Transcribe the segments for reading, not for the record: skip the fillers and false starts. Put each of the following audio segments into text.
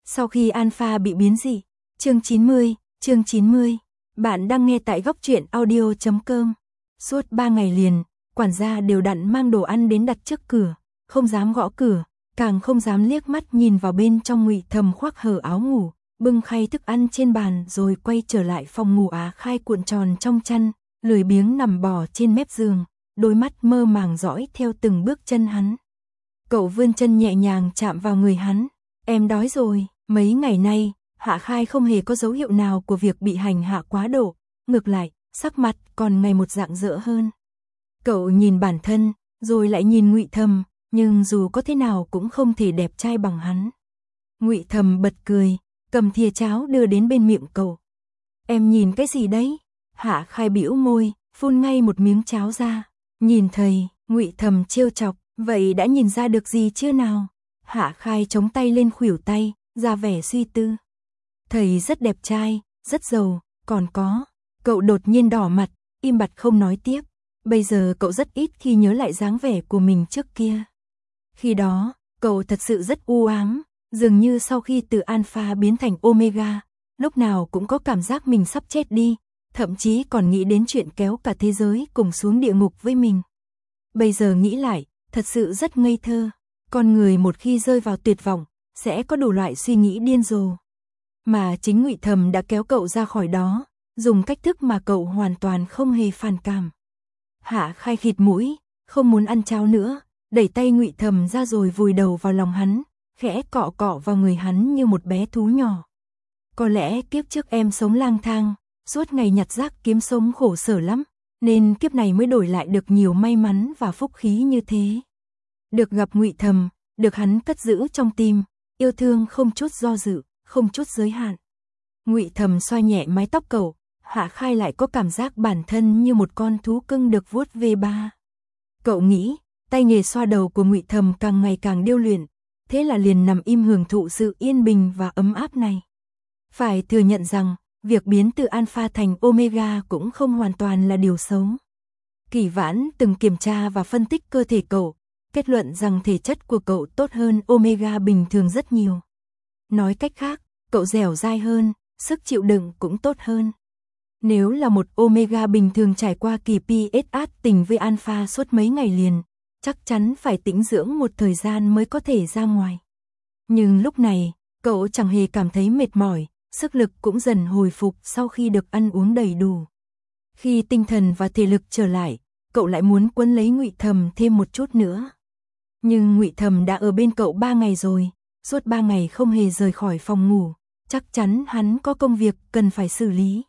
Sau khi Alpha bị biến dị. Chương 90. Bạn đang nghe tại góc truyện audio.com. Suốt 3 ngày liền, quản gia đều đặn mang đồ ăn đến đặt trước cửa, không dám gõ cửa, càng không dám liếc mắt nhìn vào bên trong. Ngụy Thầm khoác hở áo ngủ, bưng khay thức ăn trên bàn rồi quay trở lại phòng ngủ. Á Khai cuộn tròn trong chăn, lười biếng nằm bò trên mép giường, đôi mắt mơ màng dõi theo từng bước chân hắn. Cậu vươn chân nhẹ nhàng chạm vào người hắn. Em đói rồi. Mấy ngày nay, Hạ Khai không hề có dấu hiệu nào của việc bị hành hạ quá độ, ngược lại, sắc mặt còn ngày một rạng rỡ hơn. Cậu nhìn bản thân, rồi lại nhìn Ngụy Thầm, nhưng dù có thế nào cũng không thể đẹp trai bằng hắn. Ngụy Thầm bật cười, cầm thìa cháo đưa đến bên miệng cậu. Em nhìn cái gì đấy? Hạ Khai bĩu môi, phun ngay một miếng cháo ra. Nhìn thầy, Ngụy Thầm trêu chọc, vậy đã nhìn ra được gì chưa nào? Hạ Khai chống tay lên khuỷu tay, ra vẻ suy tư. Thầy rất đẹp trai, rất giàu, còn có. Cậu đột nhiên đỏ mặt, im bặt không nói tiếp. Bây giờ cậu rất ít khi nhớ lại dáng vẻ của mình trước kia. Khi đó, cậu thật sự rất u ám, dường như sau khi từ Alpha biến thành Omega, lúc nào cũng có cảm giác mình sắp chết đi, thậm chí còn nghĩ đến chuyện kéo cả thế giới cùng xuống địa ngục với mình. Bây giờ nghĩ lại, thật sự rất ngây thơ. Con người một khi rơi vào tuyệt vọng, sẽ có đủ loại suy nghĩ điên rồ. Mà chính Ngụy Thầm đã kéo cậu ra khỏi đó, dùng cách thức mà cậu hoàn toàn không hề phản cảm. Hạ Khai khịt mũi, không muốn ăn cháo nữa, đẩy tay Ngụy Thầm ra rồi vùi đầu vào lòng hắn, khẽ cọ cọ vào người hắn như một bé thú nhỏ. Có lẽ kiếp trước em sống lang thang, suốt ngày nhặt rác kiếm sống khổ sở lắm, nên kiếp này mới đổi lại được nhiều may mắn và phúc khí như thế. Được gặp Ngụy Thầm, được hắn cất giữ trong tim, yêu thương không chút do dự, không chút giới hạn. Ngụy Thầm xoa nhẹ mái tóc cậu, Hạ Khai lại có cảm giác bản thân như một con thú cưng được vuốt ve ba. Cậu nghĩ, tay nghề xoa đầu của Ngụy Thầm càng ngày càng điêu luyện, thế là liền nằm im hưởng thụ sự yên bình và ấm áp này. Phải thừa nhận rằng, việc biến từ Alpha thành Omega cũng không hoàn toàn là điều xấu. Kỷ Vãn từng kiểm tra và phân tích cơ thể cậu, kết luận rằng thể chất của cậu tốt hơn Omega bình thường rất nhiều. Nói cách khác, cậu dẻo dai hơn, sức chịu đựng cũng tốt hơn. Nếu là một Omega bình thường trải qua kỳ PSH tình với Alpha suốt mấy ngày liền, chắc chắn phải tĩnh dưỡng một thời gian mới có thể ra ngoài. Nhưng lúc này, cậu chẳng hề cảm thấy mệt mỏi, sức lực cũng dần hồi phục sau khi được ăn uống đầy đủ. Khi tinh thần và thể lực trở lại, cậu lại muốn quấn lấy Ngụy Thầm thêm một chút nữa. Nhưng Ngụy Thầm đã ở bên cậu 3 ngày rồi, suốt 3 ngày không hề rời khỏi phòng ngủ, chắc chắn hắn có công việc cần phải xử lý.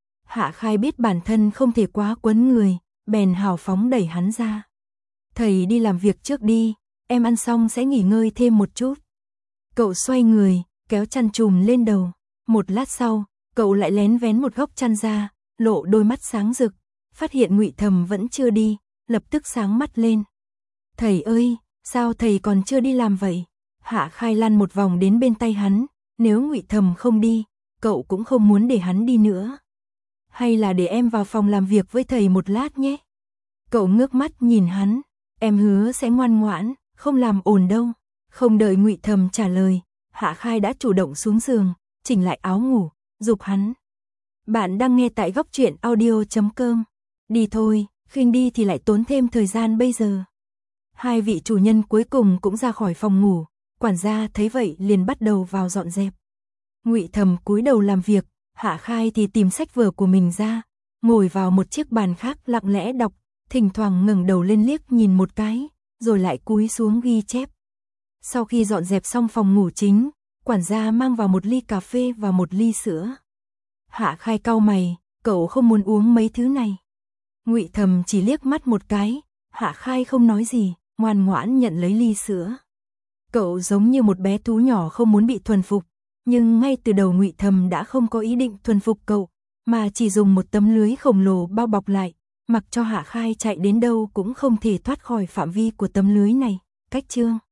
Hạ Khai biết bản thân không thể quá quấn người, bèn hào phóng đẩy hắn ra. Thầy đi làm việc trước đi, em ăn xong sẽ nghỉ ngơi thêm một chút. Cậu xoay người, kéo chăn trùm lên đầu. Một lát sau, cậu lại lén vén một góc chăn ra, lộ đôi mắt sáng rực, phát hiện Ngụy Thầm vẫn chưa đi, lập tức sáng mắt lên. Thầy ơi, sao thầy còn chưa đi làm vậy? Hạ Khai lăn một vòng đến bên tay hắn, nếu Ngụy Thầm không đi, cậu cũng không muốn để hắn đi nữa. Hay là để em vào phòng làm việc với thầy một lát nhé. Cậu ngước mắt nhìn hắn, em hứa sẽ ngoan ngoãn, không làm ồn đâu. Không đợi Ngụy Thầm trả lời, Hạ Khai đã chủ động xuống giường, chỉnh lại áo ngủ, giục hắn. Bạn đang nghe tại góc truyện audio.com. Đi thôi, khinh đi thì lại tốn thêm thời gian bây giờ. Hai vị chủ nhân cuối cùng cũng ra khỏi phòng ngủ, quản gia thấy vậy liền bắt đầu vào dọn dẹp. Ngụy Thầm cúi đầu làm việc, Hạ Khai thì tìm sách vở của mình ra, ngồi vào một chiếc bàn khác lặng lẽ đọc, thỉnh thoảng ngẩng đầu lên liếc nhìn một cái, rồi lại cúi xuống ghi chép. Sau khi dọn dẹp xong phòng ngủ chính, quản gia mang vào một ly cà phê và một ly sữa. Hạ Khai cau mày, cậu không muốn uống mấy thứ này. Ngụy Thầm chỉ liếc mắt một cái, Hạ Khai không nói gì, ngoan ngoãn nhận lấy ly sữa. Cậu giống như một bé thú nhỏ không muốn bị thuần phục, nhưng ngay từ đầu Ngụy Thầm đã không có ý định thuần phục cậu, mà chỉ dùng một tấm lưới khổng lồ bao bọc lại, mặc cho Hạ Khai chạy đến đâu cũng không thể thoát khỏi phạm vi của tấm lưới này. Cách chương